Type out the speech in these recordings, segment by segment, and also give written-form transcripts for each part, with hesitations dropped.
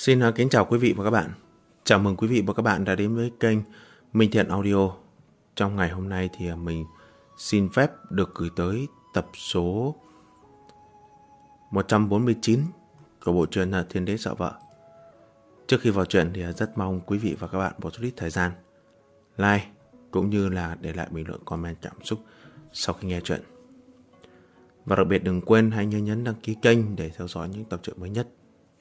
Xin kính chào quý vị và các bạn. Chào mừng quý vị và các bạn đã đến với kênh Minh Thiện Audio. Trong ngày hôm nay thì mình xin phép được gửi tới tập số 149 của bộ truyện Thiên Đế Sợ Vợ. Trước khi vào truyện thì rất mong quý vị và các bạn một chút ít thời gian like cũng như là để lại bình luận comment cảm xúc sau khi nghe truyện. Và đặc biệt đừng quên hãy nhấn đăng ký kênh để theo dõi những tập truyện mới nhất.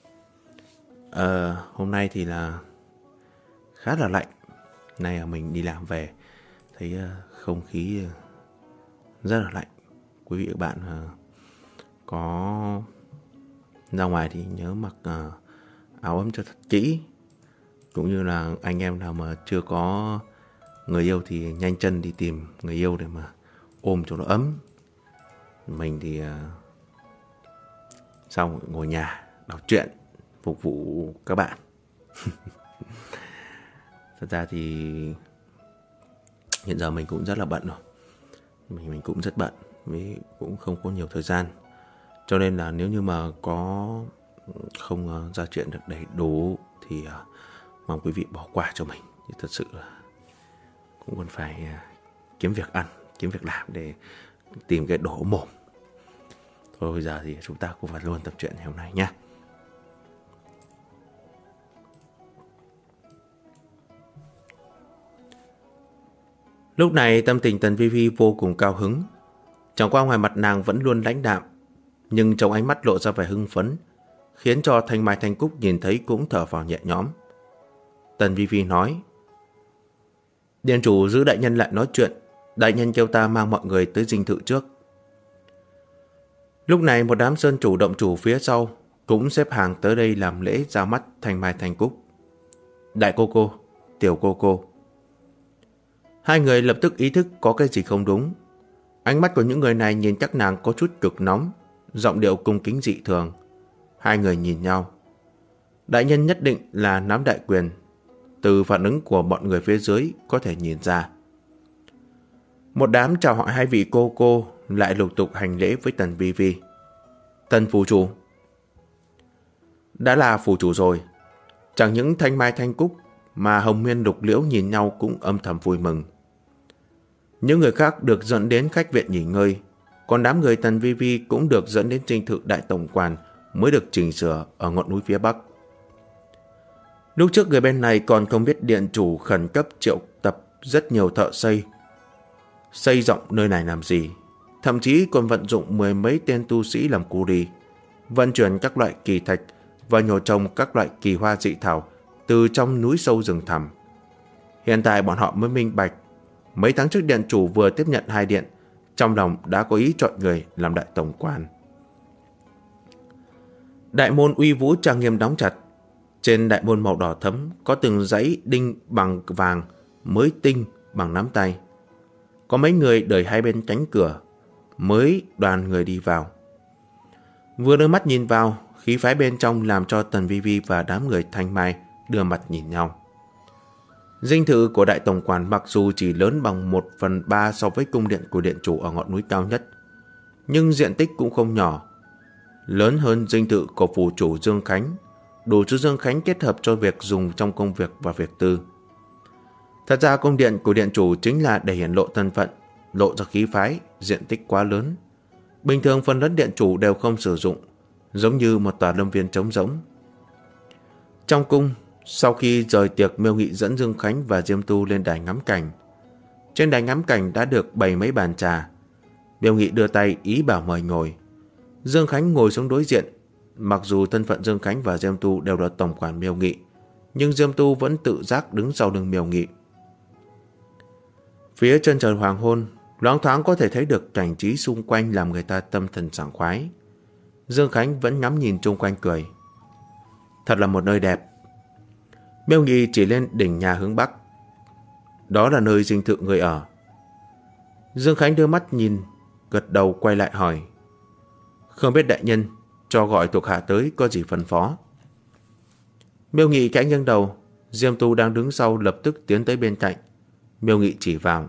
Hôm nay thì là khá là lạnh. Nay mình đi làm về thấy không khí rất là lạnh. Quý vị và các bạn có ra ngoài thì nhớ mặc áo ấm cho thật kỹ. Cũng như là anh em nào mà chưa có người yêu thì nhanh chân đi tìm người yêu để mà ôm cho nó ấm. Mình thì xong ngồi nhà đọc truyện phục vụ các bạn. Thật ra thì hiện giờ mình cũng rất là bận rồi. Mình cũng rất bận, vì cũng không có nhiều thời gian. Cho nên là nếu như mà có không ra chuyện được đầy đủ thì mong quý vị bỏ qua cho mình. Thì thật sự là cũng còn phải kiếm việc ăn, kiếm việc làm để tìm cái đổ mồm. Thôi bây giờ thì chúng ta cùng vào luôn tập truyện ngày hôm nay nhé. Lúc này tâm tình Tần Vi Vi vô cùng cao hứng. Chẳng qua ngoài mặt nàng vẫn luôn lãnh đạm, nhưng trong ánh mắt lộ ra vẻ hưng phấn, khiến cho Thanh Mai Thanh Cúc nhìn thấy cũng thở vào nhẹ nhõm. Tần Vi Vi nói: Điện chủ giữ đại nhân lại nói chuyện, đại nhân kêu ta mang mọi người tới dinh thự trước. Lúc này một đám sơn chủ động chủ phía sau cũng xếp hàng tới đây làm lễ ra mắt Thanh Mai Thanh Cúc. Đại cô cô, tiểu cô cô. Hai người lập tức ý thức có cái gì không đúng. Ánh mắt của những người này nhìn các nàng có chút cực nóng, giọng điệu cung kính dị thường. Hai người nhìn nhau. Đại nhân nhất định là nắm đại quyền. Từ phản ứng của bọn người phía dưới có thể nhìn ra. Một đám chào hỏi hai vị cô lại lục tục hành lễ với Tần Vi Vi. Tần phủ chủ. Đã là phủ chủ rồi. Chẳng những Thanh Mai Thanh Cúc mà Hồng Miên Lục Liễu nhìn nhau cũng âm thầm vui mừng. Những người khác được dẫn đến khách viện nghỉ ngơi, còn đám người Tần Vi Vi cũng được dẫn đến dinh thự đại tổng quản mới được chỉnh sửa ở ngọn núi phía bắc. Lúc trước người bên này còn không biết điện chủ khẩn cấp triệu tập rất nhiều thợ xây rộng nơi này làm gì, thậm chí còn vận dụng mười mấy tên tu sĩ làm cu đi, vận chuyển các loại kỳ thạch và nhổ trồng các loại kỳ hoa dị thảo từ trong núi sâu rừng thẳm. Hiện tại bọn họ mới minh bạch, mấy tháng trước điện chủ vừa tiếp nhận hai điện, trong lòng đã có ý chọn người làm đại tổng quản. Đại môn uy vũ trang nghiêm đóng chặt. Trên đại môn màu đỏ thẫm có từng dãy đinh bằng vàng mới tinh bằng nắm tay. Có mấy người đợi hai bên cánh cửa mới đoàn người đi vào. Vừa đưa mắt nhìn vào, khí phái bên trong làm cho Tần Vi Vi và đám người Thanh Mai đưa mặt nhìn nhau. Dinh thự của đại tổng quản mặc dù chỉ lớn bằng 1/3 so với cung điện của điện chủ ở ngọn núi cao nhất, nhưng diện tích cũng không nhỏ, lớn hơn dinh thự của phủ chủ Dương Khánh, đủ cho Dương Khánh kết hợp cho việc dùng trong công việc và việc tư. Thật ra cung điện của điện chủ chính là để hiển lộ thân phận, lộ ra khí phái, diện tích quá lớn. Bình thường phần lớn điện chủ đều không sử dụng, giống như một tòa lâm viên trống rỗng. Trong cung, sau khi rời tiệc, Miêu Nghị dẫn Dương Khánh và Diêm Tu lên đài ngắm cảnh. Trên đài ngắm cảnh đã được bày mấy bàn trà. Miêu Nghị đưa tay ý bảo mời ngồi. Dương Khánh ngồi xuống đối diện. Mặc dù thân phận Dương Khánh và Diêm Tu đều là tổng quản Miêu Nghị, nhưng Diêm Tu vẫn tự giác đứng sau lưng Miêu Nghị. Phía chân trời hoàng hôn, loáng thoáng có thể thấy được cảnh trí xung quanh làm người ta tâm thần sảng khoái. Dương Khánh vẫn ngắm nhìn chung quanh cười. Thật là một nơi đẹp. Miêu Nghị chỉ lên đỉnh nhà hướng bắc. Đó là nơi dinh thự người ở. Dương Khánh đưa mắt nhìn, gật đầu quay lại hỏi: Không biết đại nhân cho gọi thuộc hạ tới có gì phân phó? Miêu Nghị khẽ nghiêng đầu. Diêm Tu đang đứng sau lập tức tiến tới bên cạnh. Miêu Nghị chỉ vào: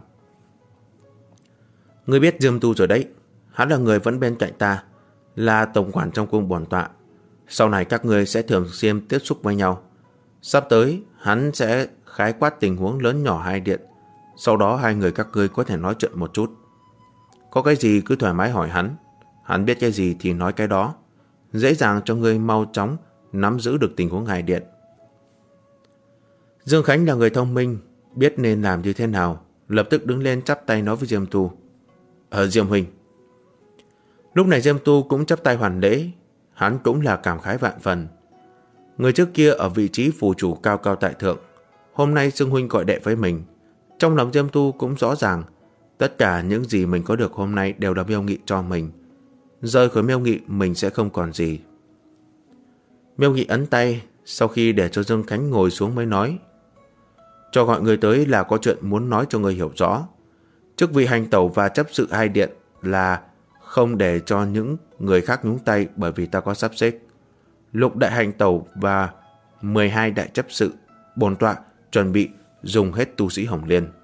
Ngươi biết Diêm Tu rồi đấy. Hắn là người vẫn bên cạnh ta, là tổng quản trong cung bổn tọa. Sau này các ngươi sẽ thường xuyên tiếp xúc với nhau. Sắp tới, hắn sẽ khái quát tình huống lớn nhỏ hai điện. Sau đó hai người các ngươi có thể nói chuyện một chút. Có cái gì cứ thoải mái hỏi hắn. Hắn biết cái gì thì nói cái đó. Dễ dàng cho ngươi mau chóng nắm giữ được tình huống hai điện. Dương Khánh là người thông minh, biết nên làm như thế nào, lập tức đứng lên chắp tay nói với Diêm Tu. Diêm huynh. Lúc này Diêm Tu cũng chắp tay hoàn lễ. Hắn cũng là cảm khái vạn phần. Người trước kia ở vị trí phù chủ cao cao tại thượng, hôm nay xưng huynh gọi đệ với mình. Trong lòng Diêm Tu cũng rõ ràng, tất cả những gì mình có được hôm nay đều là Miêu Nghị cho mình. Rời khỏi Miêu Nghị mình sẽ không còn gì. Miêu Nghị ấn tay, sau khi để cho Dương Khánh ngồi xuống mới nói. Cho gọi người tới là có chuyện muốn nói cho người hiểu rõ. Chức vị hành tẩu và chấp sự hai điện là không để cho những người khác nhúng tay, bởi vì ta có sắp xếp. Lục đại hành tẩu và 12 đại chấp sự, bổn tọa chuẩn bị dùng hết tu sĩ Hồng Liên.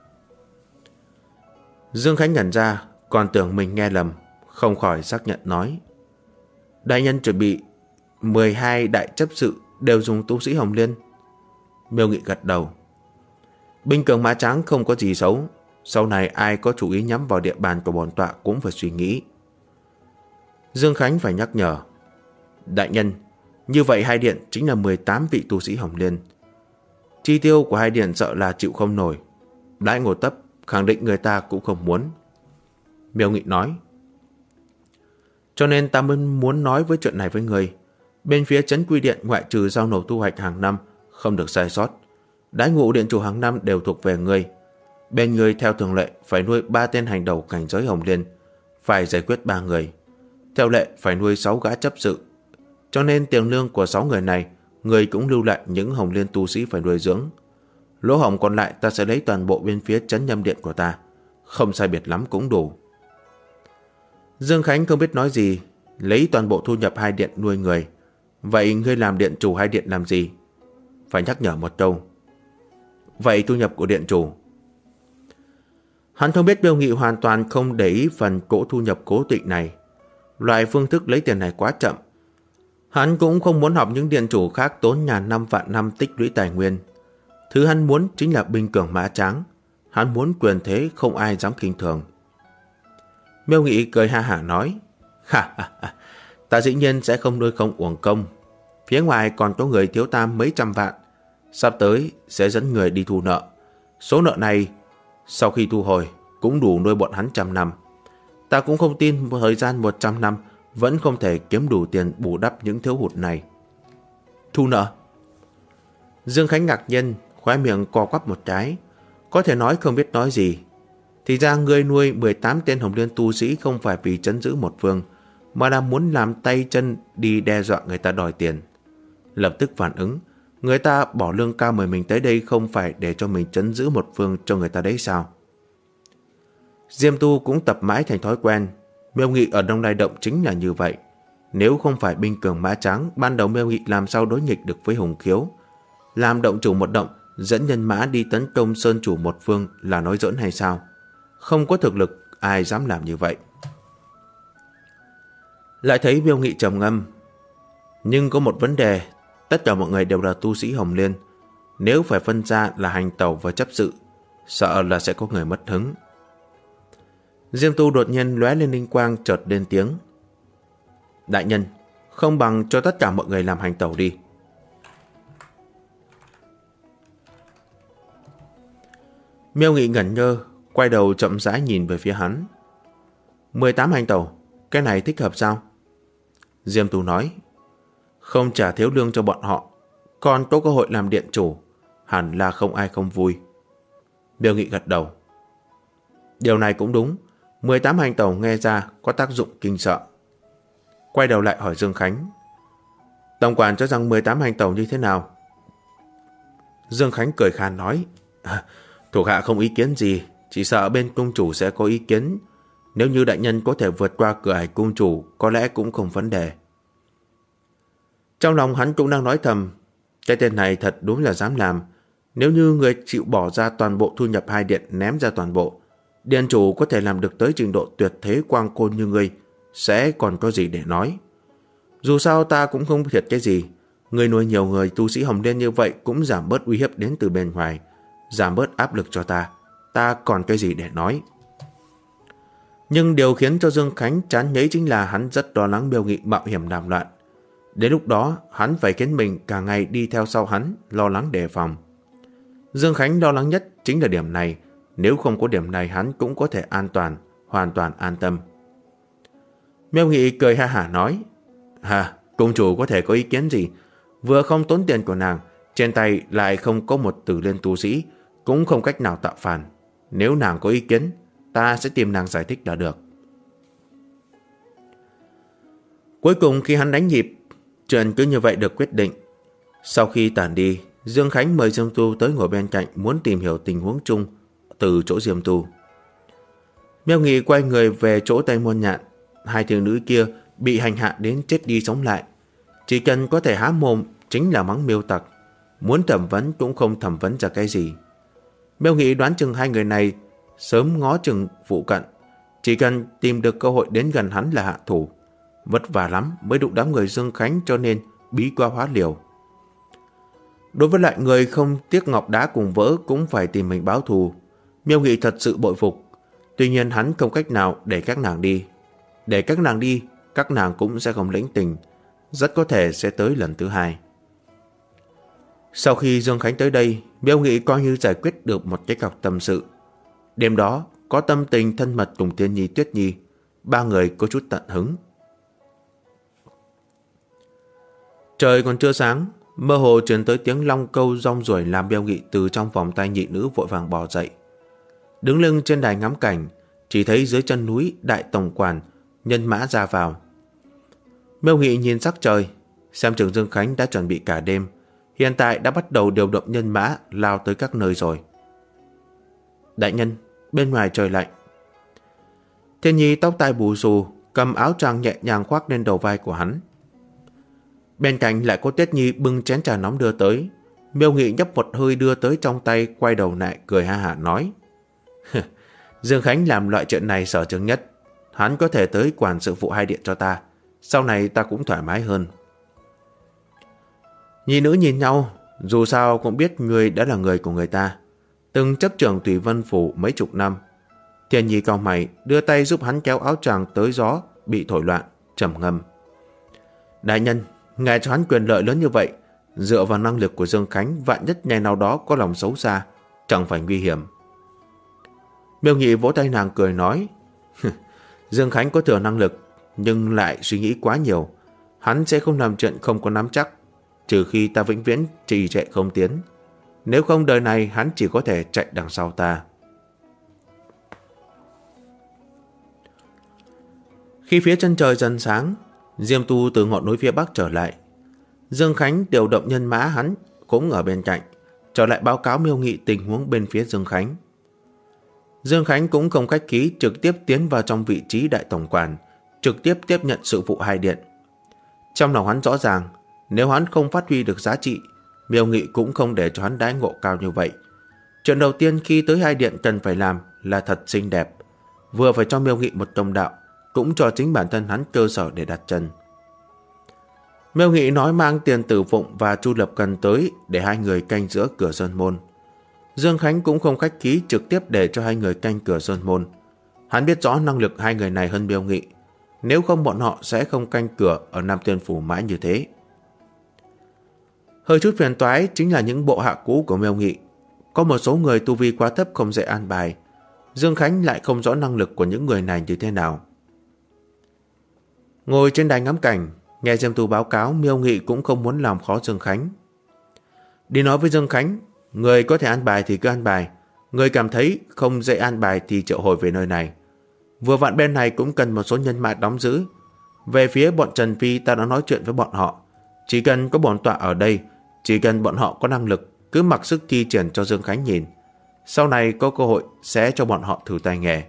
Dương Khánh nhận ra, còn tưởng mình nghe lầm, không khỏi xác nhận nói. Đại nhân chuẩn bị 12 đại chấp sự đều dùng tu sĩ Hồng Liên. Miêu Nghị gật đầu. Binh cường mã trắng không có gì xấu. Sau này ai có chủ ý nhắm vào địa bàn của bổn tọa cũng phải suy nghĩ. Dương Khánh phải nhắc nhở. Đại nhân, như vậy hai điện chính là 18 vị tu sĩ Hồng Liên. Chi tiêu của hai điện sợ là chịu không nổi. Đãi ngộ tấp, khẳng định người ta cũng không muốn. Miêu Nghị nói. Cho nên ta mới muốn nói với chuyện này với người. Bên phía Trấn Quy Điện ngoại trừ giao nộp thu hoạch hàng năm không được sai sót. Đãi ngộ điện chủ hàng năm đều thuộc về người. Bên người theo thường lệ phải nuôi 3 tên hành đầu cảnh giới Hồng Liên, phải giải quyết 3 người. Theo lệ phải nuôi 6 gã chấp sự. Cho nên tiền lương của 6 người này, người cũng lưu lại những Hồng Liên tu sĩ phải nuôi dưỡng. Lỗ hổng còn lại ta sẽ lấy toàn bộ bên phía Trấn Nhâm Điện của ta. Không sai biệt lắm cũng đủ. Dương Khánh không biết nói gì. Lấy toàn bộ thu nhập hai điện nuôi người. Vậy ngươi làm điện chủ hai điện làm gì? Phải nhắc nhở một câu. Vậy thu nhập của điện chủ? Hắn không biết Miêu Nghị hoàn toàn không để ý phần cỗ thu nhập cố định này. Loại phương thức lấy tiền này quá chậm. Hắn cũng không muốn học những điện chủ khác tốn ngàn năm vạn năm tích lũy tài nguyên. Thứ hắn muốn chính là binh cường mã tráng. Hắn muốn quyền thế không ai dám khinh thường. Miêu Nghị cười ha hả nói. Ta dĩ nhiên sẽ không nuôi không uổng công. Phía ngoài còn có người thiếu ta mấy trăm vạn. Sắp tới sẽ dẫn người đi thu nợ. Số nợ này sau khi thu hồi cũng đủ nuôi bọn hắn 100 năm. Ta cũng không tin thời gian 100 năm vẫn không thể kiếm đủ tiền bù đắp những thiếu hụt này. Thu nợ? Dương Khánh ngạc nhiên, khóe miệng co quắp một cái, có thể nói không biết nói gì. Thì ra người nuôi 18 tên Hồng Liên tu sĩ không phải vì trấn giữ một phương, mà là muốn làm tay chân đi đe dọa người ta đòi tiền. Lập tức phản ứng, người ta bỏ lương cao mời mình tới đây không phải để cho mình trấn giữ một phương cho người ta đấy sao? Diêm Tu cũng tập mãi thành thói quen. Miêu Nghị ở Đông Lai Động chính là như vậy. Nếu không phải binh cường mã tráng, ban đầu Miêu Nghị làm sao đối nghịch được với Hùng Khiếu? Làm động chủ một động, dẫn nhân mã đi tấn công sơn chủ một phương là nói giỡn hay sao? Không có thực lực, ai dám làm như vậy? Lại thấy Miêu Nghị trầm ngâm. Nhưng có một vấn đề, tất cả mọi người đều là tu sĩ Hồng Liên. Nếu phải phân ra là hành tẩu và chấp sự, sợ là sẽ có người mất hứng. Diêm Tu đột nhiên lóe lên linh quang, chợt lên tiếng. Đại nhân, không bằng cho tất cả mọi người làm hành tẩu đi. Miêu Nghị ngẩn ngơ, quay đầu chậm rãi nhìn về phía hắn. 18 hành tẩu, cái này thích hợp sao? Diêm Tu nói. Không trả thiếu lương cho bọn họ, còn có cơ hội làm điện chủ, hẳn là không ai không vui. Miêu Nghị gật đầu. Điều này cũng đúng, 18 hành tẩu nghe ra có tác dụng kinh sợ. Quay đầu lại hỏi Dương Khánh. Tổng quản cho rằng 18 hành tẩu như thế nào? Dương Khánh cười khan nói. Thuộc hạ không ý kiến gì, chỉ sợ bên cung chủ sẽ có ý kiến. Nếu như đại nhân có thể vượt qua cửa ải cung chủ, có lẽ cũng không vấn đề. Trong lòng hắn cũng đang nói thầm, cái tên này thật đúng là dám làm. Nếu như người chịu bỏ ra toàn bộ thu nhập hai điện ném ra toàn bộ, điện chủ có thể làm được tới trình độ tuyệt thế quang côn như ngươi, sẽ còn có gì để nói. Dù sao ta cũng không thiệt cái gì. Người nuôi nhiều người tu sĩ Hồng Liên như vậy cũng giảm bớt uy hiếp đến từ bên ngoài, giảm bớt áp lực cho ta. Ta còn cái gì để nói. Nhưng điều khiến cho Dương Khánh chán ngấy chính là hắn rất lo lắng Miêu Nghị mạo hiểm làm loạn. Đến lúc đó hắn phải khiến mình cả ngày đi theo sau hắn, lo lắng đề phòng. Dương Khánh lo lắng nhất chính là điểm này. Nếu không có điểm này hắn cũng có thể an toàn, hoàn toàn an tâm. Miêu Nghị cười ha hả nói: Cung chủ có thể có ý kiến gì? Vừa không tốn tiền của nàng, trên tay lại không có một Tử Liên tu sĩ, cũng không cách nào tạo phản. Nếu nàng có ý kiến, ta sẽ tìm nàng giải thích là được. Cuối cùng khi hắn đánh nhịp, chuyện cứ như vậy được quyết định. Sau khi tản đi, Dương Khánh mời Diêm Tu tới ngồi bên cạnh, muốn tìm hiểu tình huống chung từ chỗ Diêm Tu. Miêu Nghị quay người về chỗ Tây Môn Nhạn. Hai thiếu nữ kia bị hành hạ đến chết đi sống lại, chỉ cần có thể há mồm chính là mắng Miêu tặc. Muốn thẩm vấn cũng không thẩm vấn ra cái gì. Miêu Nghị đoán chừng hai người này sớm ngó chừng phụ cận, chỉ cần tìm được cơ hội đến gần hắn là hạ thủ. Vất vả lắm mới đụng đám người Dương Khánh, cho nên bí qua hóa liều. Đối với lại người không tiếc ngọc đá cùng vỡ cũng phải tìm mình báo thù, Miêu Nghị thật sự bội phục. Tuy nhiên hắn không cách nào để các nàng đi. Để các nàng đi, các nàng cũng sẽ không lĩnh tình, rất có thể sẽ tới lần thứ hai. Sau khi Dương Khánh tới đây, Miêu Nghị coi như giải quyết được một cái cọc tâm sự. Đêm đó có tâm tình thân mật cùng Tiên Nhi, Tuyết Nhi, ba người có chút tận hứng. Trời còn chưa sáng, mơ hồ truyền tới tiếng long câu rong ruổi làm Miêu Nghị từ trong vòng tay nhị nữ vội vàng bò dậy. Đứng lưng trên đài ngắm cảnh, chỉ thấy dưới chân núi đại tổng quản nhân mã ra vào. Miêu Nghị nhìn sắc trời, xem chừng Dương Khánh đã chuẩn bị cả đêm, hiện tại đã bắt đầu điều động nhân mã lao tới các nơi rồi. Đại nhân, bên ngoài trời lạnh. Thiên Nhi tóc tai bù xù, cầm áo choàng nhẹ nhàng khoác lên đầu vai của hắn. Bên cạnh lại có Tuyết Nhi bưng chén trà nóng đưa tới. Miêu Nghị nhấp một hơi đưa tới trong tay, quay đầu lại cười ha hả nói: Dương Khánh làm loại chuyện này sở trường nhất, hắn có thể tới quản sự vụ hai điện cho ta, sau này ta cũng thoải mái hơn. Nhị nữ nhìn nhau, dù sao cũng biết người đã là người của người ta, từng chấp trưởng Tùy Vân Phủ mấy chục năm. Thiên Nhi cau mày, đưa tay giúp hắn kéo áo choàng tới gió bị thổi loạn, trầm ngâm: Đại nhân, ngài cho hắn quyền lợi lớn như vậy, dựa vào năng lực của Dương Khánh, vạn nhất ngày nào đó có lòng xấu xa, chẳng phải nguy hiểm. Miêu Nghị vỗ tay nàng cười nói: Dương Khánh có thừa năng lực, nhưng lại suy nghĩ quá nhiều. Hắn sẽ không làm chuyện không có nắm chắc, trừ khi ta vĩnh viễn trì trệ không tiến. Nếu không đời này hắn chỉ có thể chạy đằng sau ta. Khi phía chân trời dần sáng, Diêm Tu từ ngọn núi phía bắc trở lại. Dương Khánh điều động nhân mã hắn cũng ở bên cạnh, trở lại báo cáo Miêu Nghị tình huống bên phía Dương Khánh. Dương Khánh cũng không khách khí, trực tiếp tiến vào trong vị trí đại tổng quản, trực tiếp tiếp nhận sự vụ hai điện. Trong lòng hắn rõ ràng, nếu hắn không phát huy được giá trị, Miêu Nghị cũng không để cho hắn đãi ngộ cao như vậy. Chuyện đầu tiên khi tới hai điện cần phải làm là thật xinh đẹp, vừa phải cho Miêu Nghị một công đạo, cũng cho chính bản thân hắn cơ sở để đặt chân. Miêu Nghị nói mang Tiền Tử Phụng và Chu Lập Cần tới để hai người canh giữa cửa sơn môn. Dương Khánh cũng không khách khí, trực tiếp để cho hai người canh cửa sơn môn. Hắn biết rõ năng lực hai người này hơn Miêu Nghị, nếu không bọn họ sẽ không canh cửa ở Nam Tiên Phủ mãi như thế. Hơi chút phiền toái chính là những bộ hạ cũ của Miêu Nghị. Có một số người tu vi quá thấp không dễ an bài. Dương Khánh lại không rõ năng lực của những người này như thế nào. Ngồi trên đài ngắm cảnh, nghe Diêm Tu báo cáo, Miêu Nghị cũng không muốn làm khó Dương Khánh. Đi nói với Dương Khánh, người có thể an bài thì cứ an bài, người cảm thấy không dễ an bài thì triệu hồi về nơi này. Vừa vặn bên này cũng cần một số nhân mã đóng giữ. Về phía bọn Trần Phi ta đã nói chuyện với bọn họ, chỉ cần có bổn tọa ở đây, chỉ cần bọn họ có năng lực, cứ mặc sức thi triển cho Dương Khánh nhìn. Sau này có cơ hội sẽ cho bọn họ thử tay nghề.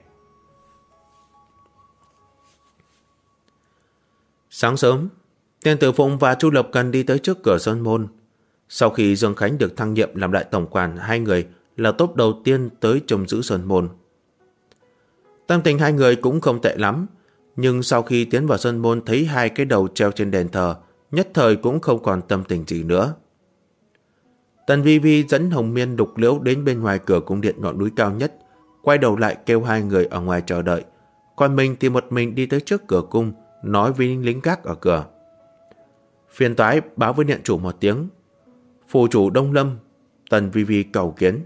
Sáng sớm, Tiền Tử Phụng và Chu Lập Cần đi tới trước cửa sơn môn. Sau khi Dương Khánh được thăng nhiệm làm đại tổng quản, hai người là top đầu tiên tới trông giữ sơn môn. Tâm tình hai người cũng không tệ lắm, Nhưng sau khi tiến vào sân môn thấy hai cái đầu treo trên đền thờ, nhất thời cũng không còn tâm tình gì nữa. Tần Vi Vi dẫn Hồng Miên Lục Liễu đến bên ngoài cửa cung điện ngọn núi cao nhất, quay đầu lại kêu hai người ở ngoài chờ đợi. Còn mình thì một mình đi tới trước cửa cung, nói với lính gác ở cửa. Phiền toái báo với điện chủ một tiếng. Phủ chủ Đông Lâm, Tần Vi Vi cầu kiến.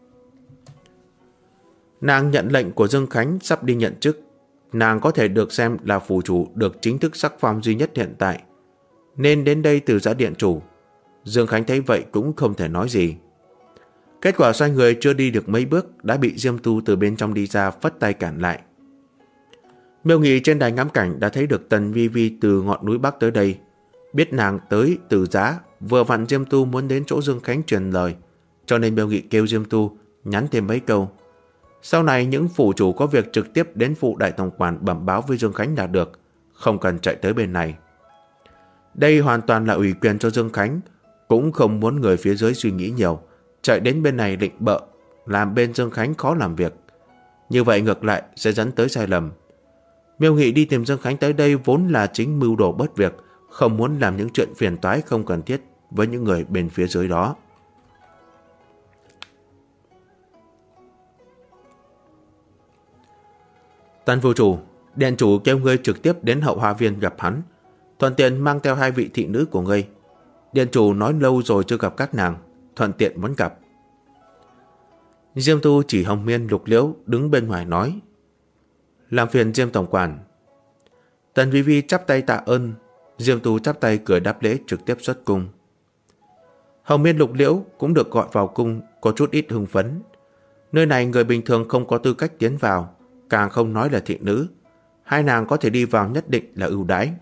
Nàng nhận lệnh của Dương Khánh sắp đi nhận chức. Nàng có thể được xem là phủ chủ được chính thức sắc phong duy nhất hiện tại, nên đến đây từ giã điện chủ. Dương Khánh thấy vậy cũng không thể nói gì. Kết quả xoay người chưa đi được mấy bước đã bị Diêm Tu từ bên trong đi ra phất tay cản lại. Miêu Nghị trên đài ngắm cảnh đã thấy được Tần Vi Vi từ ngọn núi Bắc tới đây. Biết nàng tới từ giá, vừa vặn Diêm Tu muốn đến chỗ Dương Khánh truyền lời, cho nên Miêu Nghị kêu Diêm Tu nhắn thêm mấy câu. Sau này những phủ chủ có việc trực tiếp đến phụ đại tổng quản bẩm báo với Dương Khánh là được, không cần chạy tới bên này. Đây hoàn toàn là ủy quyền cho Dương Khánh, cũng không muốn người phía dưới suy nghĩ nhiều, chạy đến bên này định bợ, làm bên Dương Khánh khó làm việc. Như vậy ngược lại sẽ dẫn tới sai lầm. Miêu Nghị đi tìm Dương Khánh tới đây vốn là chính mưu đồ bớt việc, không muốn làm những chuyện phiền toái không cần thiết với những người bên phía dưới đó. Tần phủ chủ, điện chủ kêu ngươi trực tiếp đến hậu hoa viên gặp hắn, thuận tiện mang theo hai vị thị nữ của ngươi. Điện chủ nói lâu rồi chưa gặp các nàng, thuận tiện muốn gặp. Diêm Tu chỉ Hồng Miên Lục Liễu đứng bên ngoài nói. Làm phiền Diêm tổng quản. Tần Vi Vi chắp tay tạ ơn. Diêm Tu chắp tay cười đáp lễ trực tiếp xuất cung. Hồng Miên Lục Liễu cũng được gọi vào cung, có chút ít hưng phấn. Nơi này người bình thường không có tư cách tiến vào, càng không nói là thị nữ. Hai nàng có thể đi vào nhất định là ưu đãi.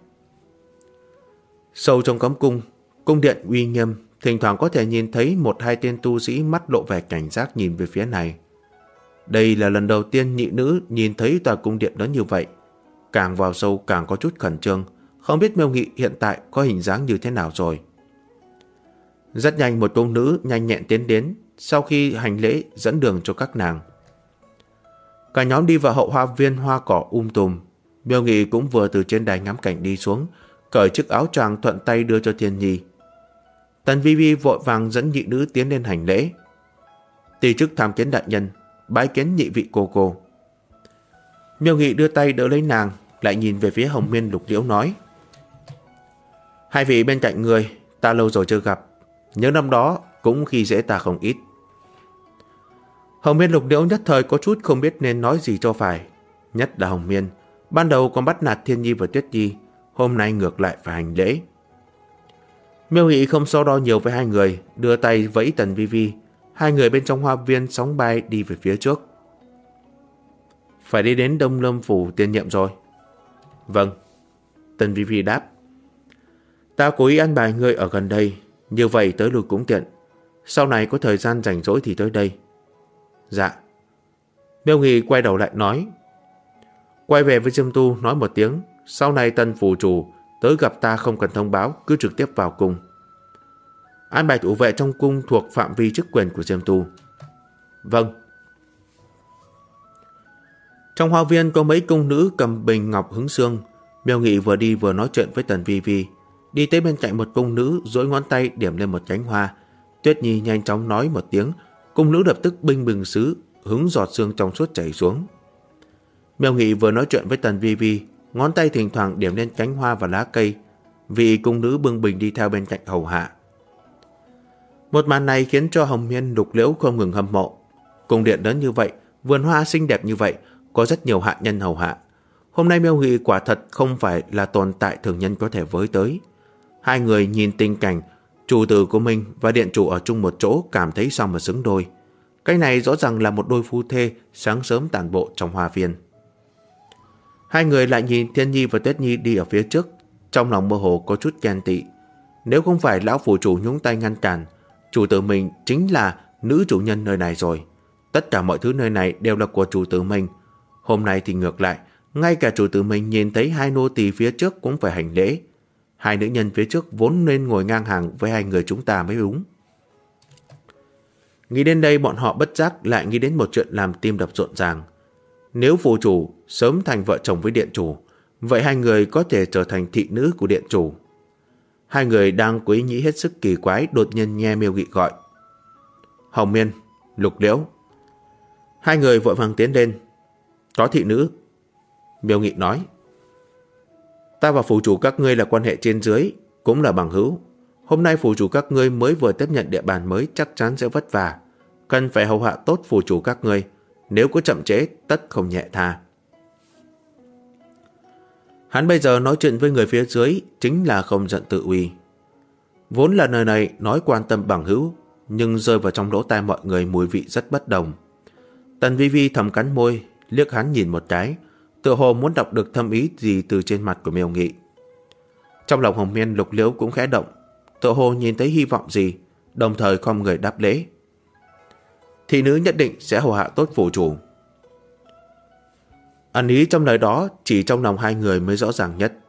Sâu trong cấm cung, cung điện uy nghiêm, thỉnh thoảng có thể nhìn thấy một hai tên tu sĩ mắt lộ vẻ cảnh giác nhìn về phía này. Đây là lần đầu tiên nhị nữ nhìn thấy tòa cung điện lớn như vậy. Càng vào sâu càng có chút khẩn trương, không biết Miêu Nghị hiện tại có hình dáng như thế nào rồi. Rất nhanh một cung nữ nhanh nhẹn tiến đến, sau khi hành lễ dẫn đường cho các nàng. Cả nhóm đi vào hậu hoa viên hoa cỏ tùm. Miêu Nghị cũng vừa từ trên đài ngắm cảnh đi xuống, cởi chiếc áo choàng thuận tay đưa cho Thiên Nhi. Tần Vi Vi vội vàng dẫn nhị nữ tiến lên hành lễ. Tỷ chức tham kiến đại nhân, bái kiến nhị vị cô cô. Miêu Nghị đưa tay đỡ lấy nàng, lại nhìn về phía Hồng Miên Lục Liễu nói. Hai vị bên cạnh người, ta lâu rồi chưa gặp, nhớ năm đó cũng khi dễ ta không ít. Hồng Miên Lục Liễu nhất thời có chút không biết nên nói gì cho phải. Nhất là Hồng Miên, ban đầu còn bắt nạt Thiên Nhi và Tuyết Nhi, hôm nay ngược lại phải hành lễ. Miêu Nghị không so đo nhiều với hai người, đưa tay vẫy Tần Vi Vi. Hai người bên trong hoa viên sóng bay đi về phía trước. Phải đi đến Đông Lâm phủ tiền nhiệm rồi. Vâng. Tần Vi Vi đáp. Ta cố ý ăn bài ngươi ở gần đây, như vậy tới lui cũng tiện. Sau này có thời gian rảnh rỗi thì tới đây. Dạ. Miêu Nghị quay đầu lại nói. Quay về với Diêm Tu nói một tiếng, sau này Tần phủ chủ tới gặp ta không cần thông báo, cứ trực tiếp vào cung. An bài thủ vệ trong cung thuộc phạm vi chức quyền của Diêm Tu. Vâng. Trong hoa viên có mấy cung nữ cầm bình ngọc hứng xương. Miêu Nghị vừa đi vừa nói chuyện với Tần Vi Vi. Đi tới bên cạnh một cung nữ, duỗi ngón tay điểm lên một cánh hoa. Tuyết Nhi nhanh chóng nói một tiếng, cung nữ lập tức binh bừng sứ, hứng giọt sương trong suốt chảy xuống. Miêu Nghị vừa nói chuyện với Tần Vi Vi, ngón tay thỉnh thoảng điểm lên cánh hoa và lá cây. Vị cung nữ bưng bình đi theo bên cạnh hầu hạ. Một màn này khiến cho Hồng Miên Lục Liễu không ngừng hâm mộ. Cung điện lớn như vậy, vườn hoa xinh đẹp như vậy, có rất nhiều hạ nhân hầu hạ. Hôm nay Miêu Nghị quả thật không phải là tồn tại thường nhân có thể với tới. Hai người nhìn tình cảnh chủ tử của mình và điện chủ ở chung một chỗ cảm thấy sao mà xứng đôi. Cái này rõ ràng là một đôi phu thê sáng sớm tản bộ trong hoa viên. Hai người lại nhìn Thiên Nhi và Tuyết Nhi đi ở phía trước, trong lòng mơ hồ có chút ghen tị. Nếu không phải lão phủ chủ nhúng tay ngăn cản, chủ tử mình chính là nữ chủ nhân nơi này rồi. Tất cả mọi thứ nơi này đều là của chủ tử mình. Hôm nay thì ngược lại, ngay cả chủ tử mình nhìn thấy hai nô tỳ phía trước cũng phải hành lễ. Hai nữ nhân phía trước vốn nên ngồi ngang hàng với hai người chúng ta mới đúng. Nghĩ đến đây bọn họ bất giác lại nghĩ đến một chuyện làm tim đập rộn ràng. Nếu phủ chủ sớm thành vợ chồng với điện chủ, vậy hai người có thể trở thành thị nữ của điện chủ. Hai người đang có ý nghĩ hết sức kỳ quái, đột nhiên nghe Miêu Nghị gọi. Hồng Miên, Lục Liễu. Hai người vội vàng tiến lên. Có thị nữ. Miêu Nghị nói. Ta và phủ chủ các ngươi là quan hệ trên dưới, cũng là bằng hữu. Hôm nay phủ chủ các ngươi mới vừa tiếp nhận địa bàn mới, chắc chắn sẽ vất vả. Cần phải hầu hạ tốt phủ chủ các ngươi. Nếu có chậm trễ, tất không nhẹ tha. Hắn bây giờ nói chuyện với người phía dưới chính là không giận tự uy. Vốn là nơi này nói quan tâm bằng hữu, nhưng rơi vào trong lỗ tai mọi người mùi vị rất bất đồng. Tần Vi Vi thầm cắn môi, liếc hắn nhìn một cái, tựa hồ muốn đọc được thâm ý gì từ trên mặt của Miêu Nghị. Trong lòng Hồng Miên, Lục Liễu cũng khẽ động, tựa hồ nhìn thấy hy vọng gì, đồng thời khom người đáp lễ. Thị nữ nhất định sẽ hầu hạ tốt phủ chủ. Ẩn ý trong lời đó chỉ trong lòng hai người mới rõ ràng nhất.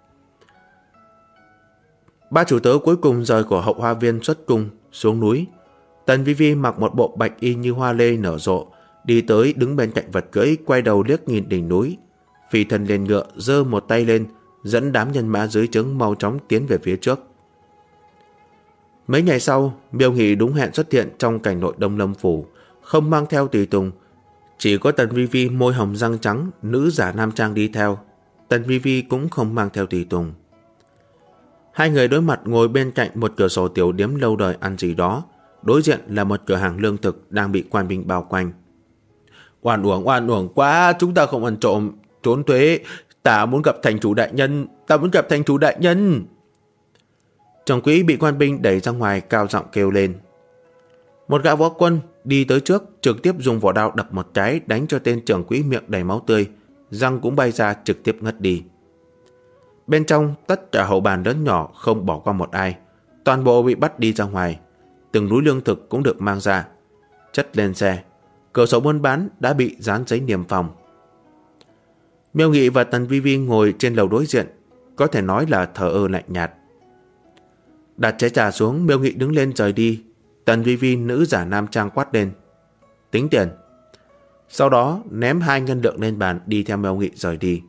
Ba chủ tớ cuối cùng rời của hậu hoa viên xuất cung xuống núi. Tần Vi Vi mặc một bộ bạch y như hoa lê nở rộ, đi tới đứng bên cạnh vật cưỡi, quay đầu liếc nhìn đỉnh núi. Phi thân lên ngựa, giơ một tay lên, dẫn đám nhân mã dưới trướng mau chóng tiến về phía trước. Mấy ngày sau, Miêu Nghị đúng hẹn xuất hiện trong cảnh nội Đông Lâm phủ, không mang theo tùy tùng. Chỉ có Tần Vi Vi môi hồng răng trắng, nữ giả nam trang đi theo. Tần Vi Vi cũng không mang theo tùy tùng. Hai người đối mặt ngồi bên cạnh một cửa sổ tiểu điếm lâu đời ăn gì đó. Đối diện là một cửa hàng lương thực đang bị quan binh bao quanh. Oan uổng quá, chúng ta không ăn trộm, trốn thuế. Ta muốn gặp thành chủ đại nhân, ta muốn gặp thành chủ đại nhân. Trưởng quỹ bị quan binh đẩy ra ngoài, cao giọng kêu lên. Một gã võ quân đi tới trước, trực tiếp dùng vỏ đao đập một cái, đánh cho tên trưởng quỹ miệng đầy máu tươi, răng cũng bay ra, trực tiếp ngất đi. Bên trong tất cả hậu bàn lớn nhỏ không bỏ qua một ai, toàn bộ bị bắt đi ra ngoài. Từng núi lương thực cũng được mang ra, chất lên xe. Cửa sổ buôn bán đã bị dán giấy niêm phong. Miêu Nghị và Tần Vi Vi ngồi trên lầu đối diện, có thể nói là thờ ơ lạnh nhạt. Đặt chén trà xuống, Miêu Nghị đứng lên rời đi. Tần Vi Vi nữ giả nam trang quát lên. Tính tiền. Sau đó ném 2 ngân lượng lên bàn, đi theo Miêu Nghị rời đi.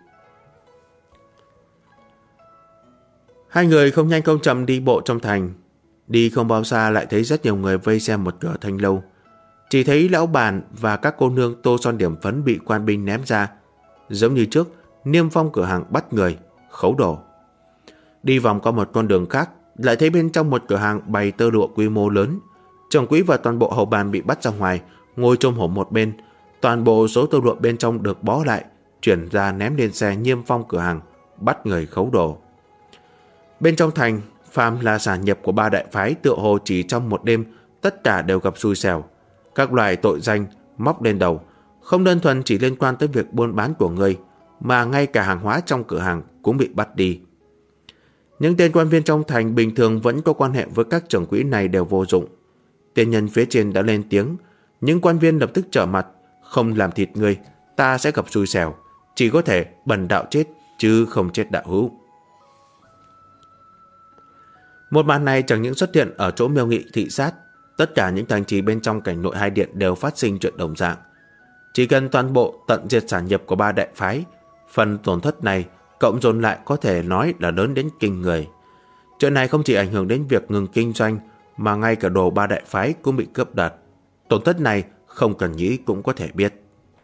Hai người không nhanh không chậm đi bộ trong thành. Đi không bao xa lại thấy rất nhiều người vây xem một cửa thanh lâu. Chỉ thấy lão bàn và các cô nương tô son điểm phấn bị quan binh ném ra. Giống như trước, niêm phong cửa hàng bắt người, khấu đổ. Đi vòng qua một con đường khác, lại thấy bên trong một cửa hàng bày tơ lụa quy mô lớn. Trưởng quỹ và toàn bộ hậu bàn bị bắt ra ngoài, ngồi chôm hổm một bên. Toàn bộ số tơ lụa bên trong được bó lại, chuyển ra ném lên xe niêm phong cửa hàng, bắt người khấu đổ. Bên trong thành, phàm là sản nghiệp của ba đại phái, tựa hồ chỉ trong một đêm tất cả đều gặp xui xẻo. Các loại tội danh móc lên đầu, không đơn thuần chỉ liên quan tới việc buôn bán của người, mà ngay cả hàng hóa trong cửa hàng cũng bị bắt đi. Những tên quan viên trong thành bình thường vẫn có quan hệ với các trưởng quỹ này đều vô dụng. Tiên nhân phía trên đã lên tiếng, những quan viên lập tức trở mặt, không làm thịt người, ta sẽ gặp xui xẻo, chỉ có thể bần đạo chết, chứ không chết đạo hữu. Một màn này chẳng những xuất hiện ở chỗ Miêu Nghị thị sát, tất cả những thành trì bên trong cảnh nội hai điện đều phát sinh chuyện đồng dạng. Chỉ cần toàn bộ tận diệt sản nghiệp của ba đại phái, phần tổn thất này cộng dồn lại có thể nói là lớn đến kinh người. Chuyện này không chỉ ảnh hưởng đến việc ngừng kinh doanh, mà ngay cả đồ ba đại phái cũng bị cướp đoạt. Tổn thất này không cần nghĩ cũng có thể biết.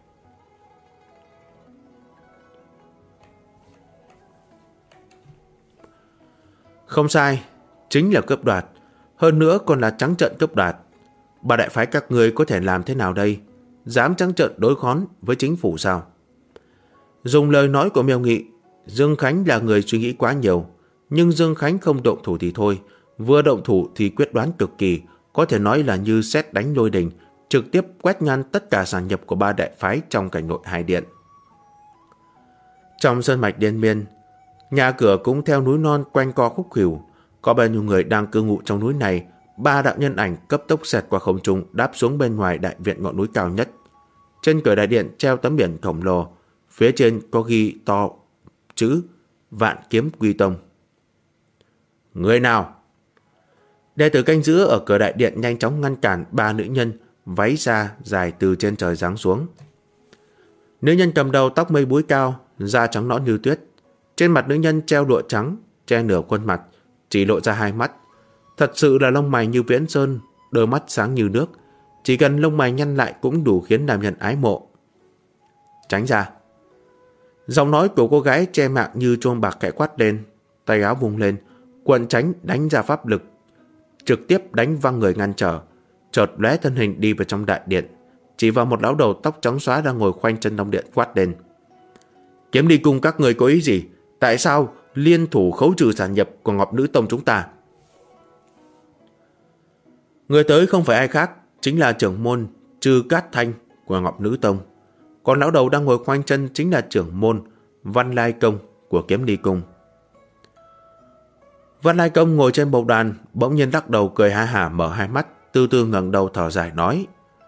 Không sai, chính là cướp đoạt, hơn nữa còn là trắng trợn cướp đoạt. Ba đại phái các ngươi có thể làm thế nào đây? Dám trắng trợn đối kháng với chính phủ sao? Dùng lời nói của Miêu Nghị, Dương Khánh là người suy nghĩ quá nhiều, nhưng Dương Khánh không động thủ thì thôi, vừa động thủ thì quyết đoán cực kỳ, có thể nói là như sét đánh lôi đình, trực tiếp quét ngang tất cả sản nghiệp của ba đại phái trong cảnh nội hai điện. Trong sơn mạch Liên Miên, nhà cửa cũng theo núi non quanh co khúc khuỷu, có bao nhiêu người đang cư ngụ trong núi này. Ba đạo nhân ảnh cấp tốc xẹt qua không trung, đáp xuống bên ngoài đại viện ngọn núi cao nhất. Trên cửa đại điện treo tấm biển khổng lồ, phía trên có ghi to chữ Vạn Kiếm Quy Tông. Người nào? Đệ tử canh giữ ở cửa đại điện nhanh chóng ngăn cản ba nữ nhân váy da dài từ trên trời giáng xuống. Nữ nhân cầm đầu tóc mây búi cao, da trắng nõn như tuyết, Trên mặt nữ nhân treo lụa trắng, che nửa khuôn mặt, chỉ lộ ra hai mắt. Thật sự là lông mày như viễn sơn, đôi mắt sáng như nước. Chỉ cần lông mày nhăn lại cũng đủ khiến nam nhân ái mộ. Tránh ra. Giọng nói của cô gái che mạng như chuông bạc khẽ quát lên, tay áo vung lên, quận tránh đánh ra pháp lực, trực tiếp đánh văng người ngăn trở, chợt lóe thân hình đi vào trong đại điện, chỉ vào một lão đầu tóc trắng xóa đang ngồi khoanh chân trong điện quát lên. Kiếm Ly Cung các người có ý gì? Tại sao liên thủ khấu trừ sản nghiệp của Ngọc Nữ Tông chúng ta? Người tới không phải ai khác, chính là trưởng môn Trư Cát Thanh của Ngọc Nữ Tông. Còn lão đầu đang ngồi khoanh chân chính là trưởng môn Văn Lai Công của Kiếm Ly Cung. Văn Lai Công ngồi trên bồ đoàn, bỗng nhiên lắc đầu cười ha hả, mở hai mắt, từ từ ngẩng đầu thở dài nói: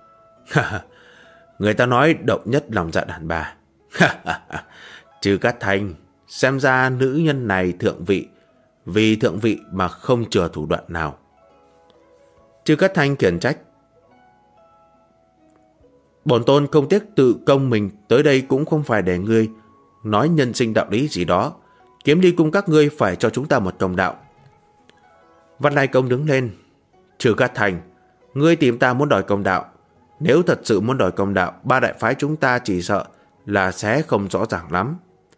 người ta nói độc nhất lòng dạ đàn bà. Trư Cát Thanh, xem ra nữ nhân này thượng vị, vì thượng vị mà không chừa thủ đoạn nào. Trư Cát Thanh khiển trách: bổn tôn không tiếc tự công mình tới đây cũng không phải để ngươi nói nhân sinh đạo lý gì đó. Kiếm Ly Cung các ngươi phải cho chúng ta một công đạo. Văn Lai Công đứng lên: Trư Cát Thanh, ngươi tìm ta muốn đòi công đạo. Nếu thật sự muốn đòi công đạo, ba đại phái chúng ta chỉ sợ là sẽ không rõ ràng lắm.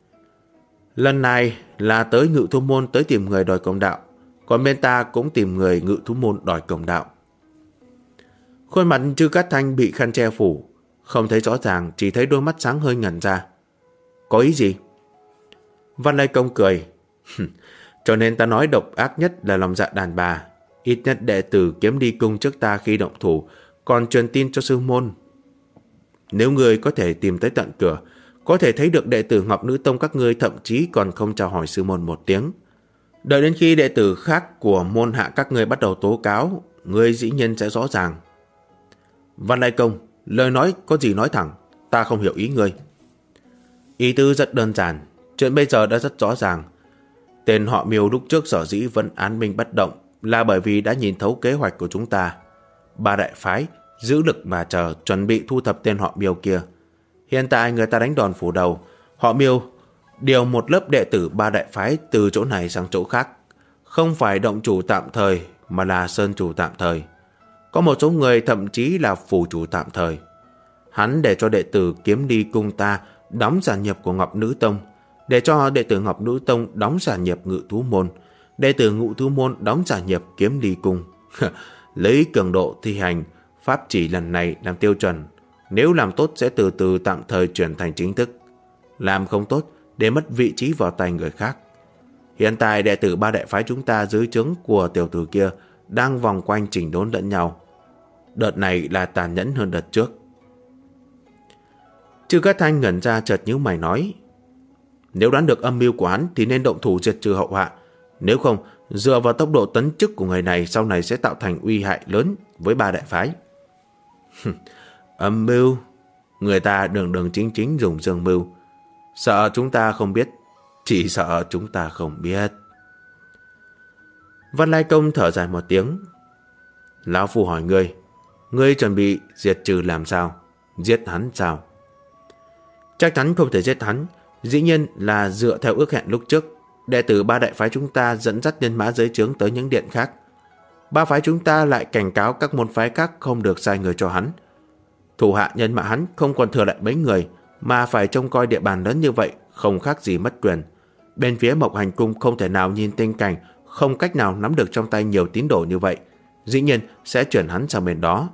Lần này là tới Ngự Thú Môn tới tìm người đòi công đạo, còn bên ta cũng tìm người Ngự Thú Môn đòi công đạo. Khuôn mặt Trư Cát Thanh bị khăn che phủ, không thấy rõ ràng, chỉ thấy đôi mắt sáng hơi ngẩn ra. Có ý gì? Văn Lai Công cười: cho nên ta nói độc ác nhất là lòng dạ đàn bà. Ít nhất đệ tử Kiếm Ly Cung trước ta khi động thủ còn truyền tin cho sư môn. Nếu ngươi có thể tìm tới tận cửa, có thể thấy được đệ tử Ngọc Nữ Tông các ngươi thậm chí còn không chào hỏi sư môn một tiếng. Đợi đến khi đệ tử khác của môn hạ các ngươi bắt đầu tố cáo, ngươi dĩ nhiên sẽ rõ ràng. Văn Lai Công, lời nói có gì nói thẳng, ta không hiểu ý ngươi. Ý tứ rất đơn giản, chuyện bây giờ đã rất rõ ràng. Tên họ Miêu lúc trước sở dĩ vẫn án binh bất động là bởi vì đã nhìn thấu kế hoạch của chúng ta. Ba đại phái giữ lực mà chờ, chuẩn bị thu thập tên họ Miêu kia. Hiện tại người ta đánh đòn phủ đầu, họ Miêu điều một lớp đệ tử ba đại phái từ chỗ này sang chỗ khác, không phải động chủ tạm thời mà là sơn chủ tạm thời. Có một số người thậm chí là phủ chủ tạm thời. Hắn để cho đệ tử Kiếm Ly Cung ta đóng sản nghiệp của Ngọc Nữ Tông, để cho đệ tử Ngọc Nữ Tông đóng sản nghiệp Ngự Thú Môn, đệ tử Ngự Thú Môn đóng sản nghiệp Kiếm Ly Cung. Lấy cường độ thi hành pháp chỉ lần này làm tiêu chuẩn, nếu làm tốt sẽ từ từ tạm thời chuyển thành chính thức, làm không tốt để mất vị trí vào tay người khác. Hiện tại đệ tử ba đại phái chúng ta dưới trướng của tiểu tử kia đang vòng quanh chỉnh đốn lẫn nhau. Đợt này là tàn nhẫn hơn đợt trước. Trư Cát Thanh ngẩn ra, chợt nhíu mày nói: nếu đoán được âm mưu của hắn thì nên động thủ diệt trừ hậu họa. Nếu không, dựa vào tốc độ tấn chức của người này, sau này sẽ tạo thành uy hại lớn với ba đại phái. Âm mưu? Người ta đường đường chính chính dùng dương mưu. Sợ chúng ta không biết, chỉ sợ chúng ta không biết. Văn Lai Công thở dài một tiếng: lão phu hỏi ngươi chuẩn bị diệt trừ làm sao? Giết hắn sao? Chắc chắn không thể giết hắn. Dĩ nhiên là dựa theo ước hẹn lúc trước, đệ tử ba đại phái chúng ta dẫn dắt nhân mã dưới trướng tới những điện khác. Ba phái chúng ta lại cảnh cáo các môn phái khác không được sai người cho hắn. Thủ hạ nhân mã hắn không còn thừa lại mấy người, mà phải trông coi địa bàn lớn như vậy, không khác gì mất quyền. Bên phía Mộc Hành Cung không thể nào nhìn tình cảnh, không cách nào nắm được trong tay nhiều tín đồ như vậy, dĩ nhiên sẽ chuyển hắn sang bên đó.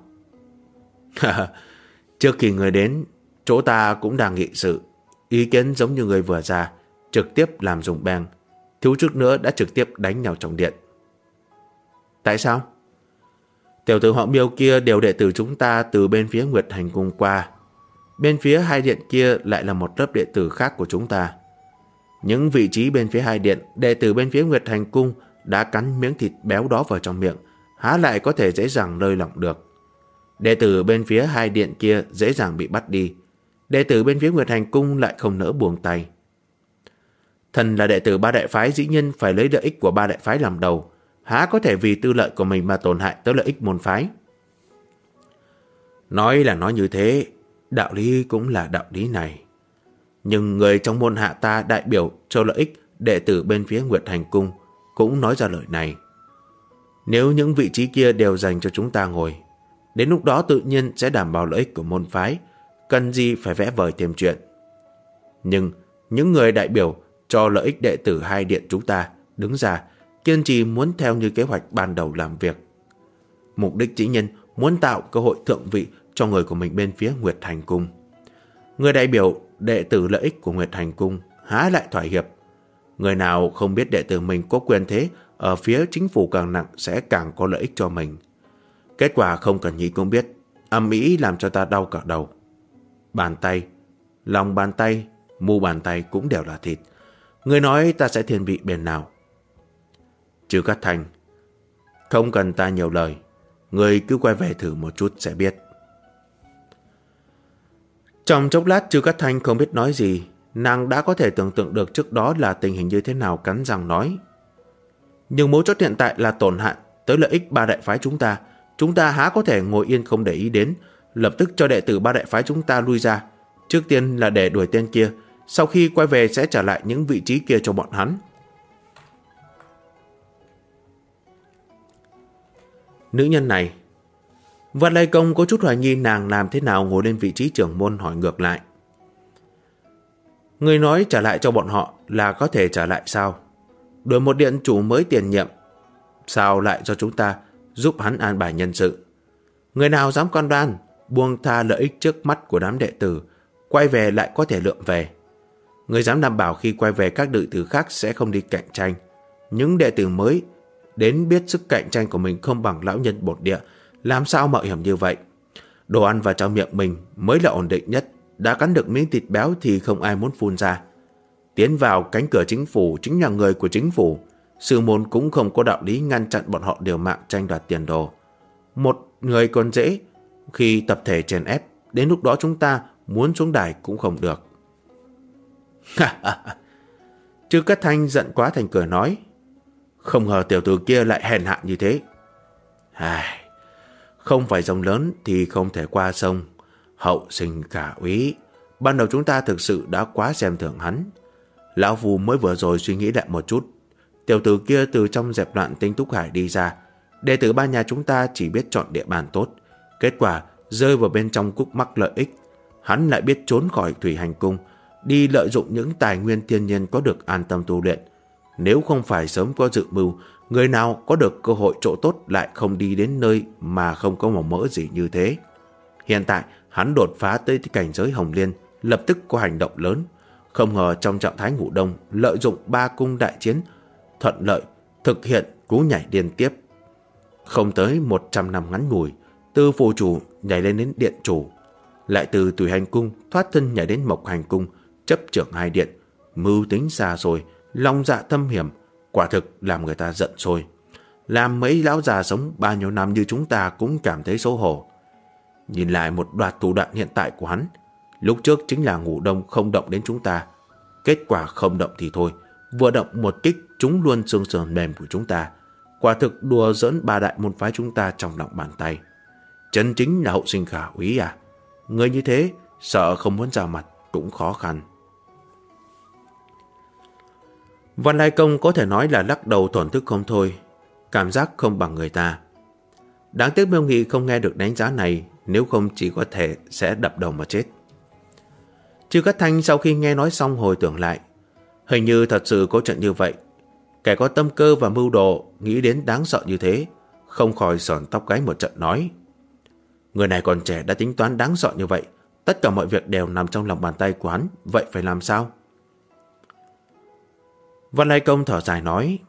Trước khi người đến, chỗ ta cũng đang nghị sự. Ý kiến giống như người vừa ra, trực tiếp làm dùng beng, thiếu chút nữa đã trực tiếp đánh nhau trong điện. Tại sao? Tiểu tử họ Miêu kia đều đệ tử chúng ta từ bên phía Nguyệt Hành Cung qua. Bên phía hai điện kia lại là một lớp đệ tử khác của chúng ta. Những vị trí bên phía hai điện, đệ tử bên phía Nguyệt Hành Cung đã cắn miếng thịt béo đó vào trong miệng, há lại có thể dễ dàng lơi lỏng được. Đệ tử bên phía hai điện kia dễ dàng bị bắt đi, đệ tử bên phía Nguyệt Hành Cung lại không nỡ buông tay. Thần là đệ tử ba đại phái, dĩ nhiên phải lấy lợi ích của ba đại phái làm đầu, há có thể vì tư lợi của mình mà tổn hại tới lợi ích môn phái. Nói là nói như thế, đạo lý cũng là đạo lý này. Nhưng người trong môn hạ ta đại biểu cho lợi ích đệ tử bên phía Nguyệt Hành Cung cũng nói ra lời này. Nếu những vị trí kia đều dành cho chúng ta ngồi, đến lúc đó tự nhiên sẽ đảm bảo lợi ích của môn phái, cần gì phải vẽ vời thêm chuyện. Nhưng những người đại biểu cho lợi ích đệ tử hai điện chúng ta đứng ra kiên trì muốn theo như kế hoạch ban đầu làm việc. Mục đích dĩ nhiên muốn tạo cơ hội thượng vị cho người của mình bên phía Nguyệt Hành Cung. Người đại biểu đệ tử lợi ích của Nguyệt Hành Cung há lại thỏa hiệp. Người nào không biết đệ tử mình có quyền thế ở phía chính phủ càng nặng sẽ càng có lợi ích cho mình. Kết quả không cần nghĩ cũng biết, ầm ĩ làm cho ta đau cả đầu. Bàn tay, lòng bàn tay, mu bàn tay cũng đều là thịt. Người nói ta sẽ thiên vị bên nào? Trừ Cát Thành, không cần ta nhiều lời, người cứ quay về thử một chút sẽ biết. Trong chốc lát Trừ Cát Thành không biết nói gì, nàng đã có thể tưởng tượng được trước đó là tình hình như thế nào, cắn răng nói. Nhưng mấu chốt hiện tại là tổn hại tới lợi ích ba đại phái chúng ta há có thể ngồi yên không để ý đến, lập tức cho đệ tử ba đại phái chúng ta lui ra. Trước tiên là để đuổi tên kia, sau khi quay về sẽ trả lại những vị trí kia cho bọn hắn. Nữ nhân này, Vạn Lai Công có chút hoài nghi nàng làm thế nào ngồi lên vị trí trưởng môn, hỏi ngược lại. Người nói trả lại cho bọn họ là có thể trả lại sao? Đổi một điện chủ mới tiền nhiệm, sao lại cho chúng ta giúp hắn an bài nhân sự? Người nào dám cam đoan buông tha lợi ích trước mắt của đám đệ tử, quay về lại có thể lượm về? Người dám đảm bảo khi quay về các đệ tử khác sẽ không đi cạnh tranh? Những đệ tử mới đến biết sức cạnh tranh của mình không bằng lão nhân bột địa, làm sao mạo hiểm như vậy? Đồ ăn vào trong miệng mình mới là ổn định nhất, đã cắn được miếng thịt béo thì không ai muốn phun ra. Tiến vào cánh cửa chính phủ chính là người của chính phủ, sư môn cũng không có đạo lý ngăn chặn bọn họ liều mạng tranh đoạt tiền đồ. Một người còn dễ, khi tập thể chèn ép, đến lúc đó chúng ta muốn xuống đài cũng không được. Trừ Cát Thanh giận quá thành cười nói, không ngờ tiểu tử kia lại hèn hạ như thế. Không phải sông lớn thì không thể qua sông. Hậu sinh khả úy, ban đầu chúng ta thực sự đã quá xem thường hắn. Lão Phu mới vừa rồi suy nghĩ lại một chút, tiểu tử kia từ trong dẹp loạn Tinh Túc Hải đi ra, đệ tử ba nhà chúng ta chỉ biết chọn địa bàn tốt, kết quả rơi vào bên trong cúc mắc lợi ích. Hắn lại biết trốn khỏi Thủy Hành Cung, đi lợi dụng những tài nguyên thiên nhiên có được an tâm tu luyện. Nếu không phải sớm có dự mưu, người nào có được cơ hội chỗ tốt lại không đi đến nơi mà không có màu mỡ gì như thế. Hiện tại hắn đột phá tới cảnh giới Hồng Liên, lập tức có hành động lớn. Không ngờ trong trạng thái ngủ đông, lợi dụng ba cung đại chiến thuận lợi, thực hiện cú nhảy liên tiếp. Không tới 100 năm ngắn ngủi, từ phù chủ nhảy lên đến điện chủ, lại từ Thủy Hành Cung thoát thân nhảy đến Mộc Hành Cung, chấp trưởng hai điện. Mưu tính xa rồi, lòng dạ thâm hiểm, quả thực làm người ta giận sôi. Làm mấy lão già sống bao nhiêu năm như chúng ta cũng cảm thấy xấu hổ. Nhìn lại một loạt thủ đoạn hiện tại của hắn, lúc trước chính là ngủ đông không động đến chúng ta, kết quả không động thì thôi, vừa động một kích chúng luôn xương sườn mềm của chúng ta. Quả thực đùa giỡn ba đại môn phái chúng ta trong lòng bàn tay. Chân chính là hậu sinh khả úy à? Người như thế sợ không muốn ra mặt cũng khó khăn. Vạn Lai Công có thể nói là lắc đầu thổn thức không thôi, cảm giác không bằng người ta. Đáng tiếc Miêu Nghị không nghe được đánh giá này, nếu không chỉ có thể sẽ đập đầu mà chết. Trừ Cát Thanh sau khi nghe nói xong hồi tưởng lại, hình như thật sự có chuyện như vậy. Kẻ có tâm cơ và mưu đồ nghĩ đến đáng sợ như thế, không khỏi sởn tóc gáy một trận nói. Người này còn trẻ đã tính toán đáng sợ như vậy, tất cả mọi việc đều nằm trong lòng bàn tay của hắn, vậy phải làm sao? Vạn Lai Công thở dài nói,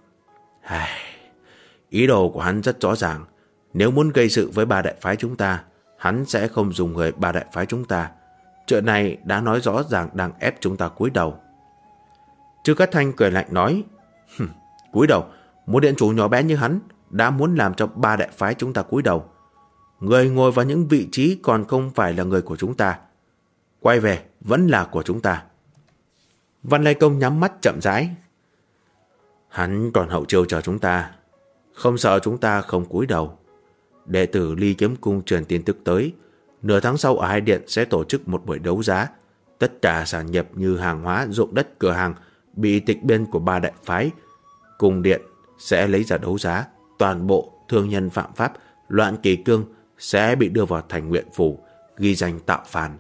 ý đồ của hắn rất rõ ràng. Nếu muốn gây sự với ba đại phái chúng ta, hắn sẽ không dùng người ba đại phái chúng ta. Chuyện này đã nói rõ ràng đang ép chúng ta cúi đầu. Trư Cát Thanh cười lạnh nói, cúi đầu? Một điện chủ nhỏ bé như hắn đã muốn làm cho ba đại phái chúng ta cúi đầu. Người ngồi vào những vị trí còn không phải là người của chúng ta, quay về vẫn là của chúng ta. Vạn Lai Công nhắm mắt chậm rãi. Hắn còn hậu chiêu chờ chúng ta, không sợ chúng ta không cúi đầu. Đệ tử Ly Kiếm Cung truyền tin tức tới, nửa tháng sau ở hai điện sẽ tổ chức một buổi đấu giá. Tất cả sản nghiệp như hàng hóa, ruộng đất, cửa hàng bị tịch biên của ba đại phái cùng điện sẽ lấy ra đấu giá. Toàn bộ thương nhân phạm pháp loạn kỷ cương sẽ bị đưa vào thành nguyện phủ, ghi danh tạo phản.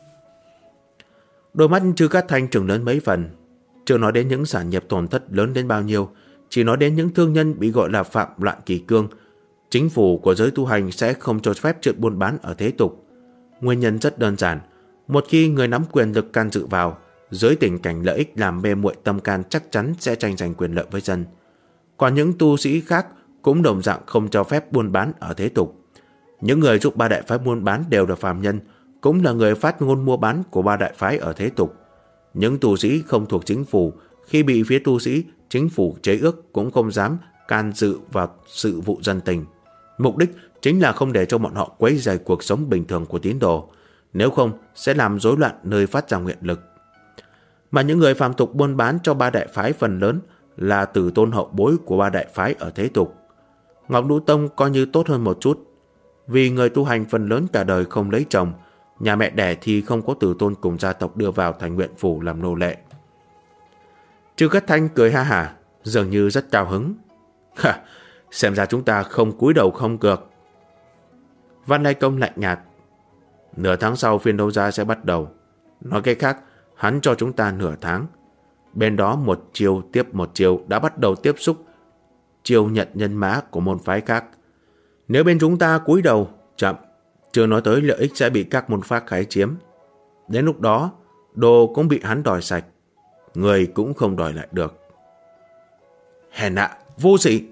Đôi mắt Trư Cát Thanh trừng lớn mấy phần. Chưa nói đến những sản nghiệp tổn thất lớn đến bao nhiêu, chỉ nói đến những thương nhân bị gọi là phạm loạn kỷ cương. Chính phủ của giới tu hành sẽ không cho phép chuyện buôn bán ở thế tục. Nguyên nhân rất đơn giản. Một khi người nắm quyền lực can dự vào, dưới tình cảnh lợi ích làm mê muội tâm can chắc chắn sẽ tranh giành quyền lợi với dân. Còn những tu sĩ khác cũng đồng dạng không cho phép buôn bán ở thế tục. Những người giúp ba đại phái buôn bán đều là phàm nhân, cũng là người phát ngôn mua bán của ba đại phái ở thế tục. Những tu sĩ không thuộc chính phủ, khi bị phía tu sĩ, chính phủ chế ước cũng không dám can dự vào sự vụ dân tình. Mục đích chính là không để cho bọn họ quấy rầy cuộc sống bình thường của tín đồ, nếu không sẽ làm rối loạn nơi phát ra nguyện lực. Mà những người phàm tục buôn bán cho ba đại phái phần lớn là tử tôn hậu bối của ba đại phái ở thế tục. Ngọc Đũ Tông coi như tốt hơn một chút, vì người tu hành phần lớn cả đời không lấy chồng, nhà mẹ đẻ thì không có tử tôn cùng gia tộc đưa vào thành nguyện phủ làm nô lệ. Trư Cát Thanh cười ha hả, dường như rất cao hứng. Xem ra chúng ta không cúi đầu không cược. Văn Lai Công lạnh nhạt. Nửa tháng sau phiên đấu giá sẽ bắt đầu. Nói cách khác, hắn cho chúng ta nửa tháng. Bên đó một chiều tiếp một chiều đã bắt đầu tiếp xúc chiêu nhận nhân mã của môn phái khác. Nếu bên chúng ta cúi đầu, chậm, chưa nói tới lợi ích sẽ bị các môn phái khái chiếm. Đến lúc đó, đồ cũng bị hắn đòi sạch, người cũng không đòi lại được. Hèn hạ, vô sỉ!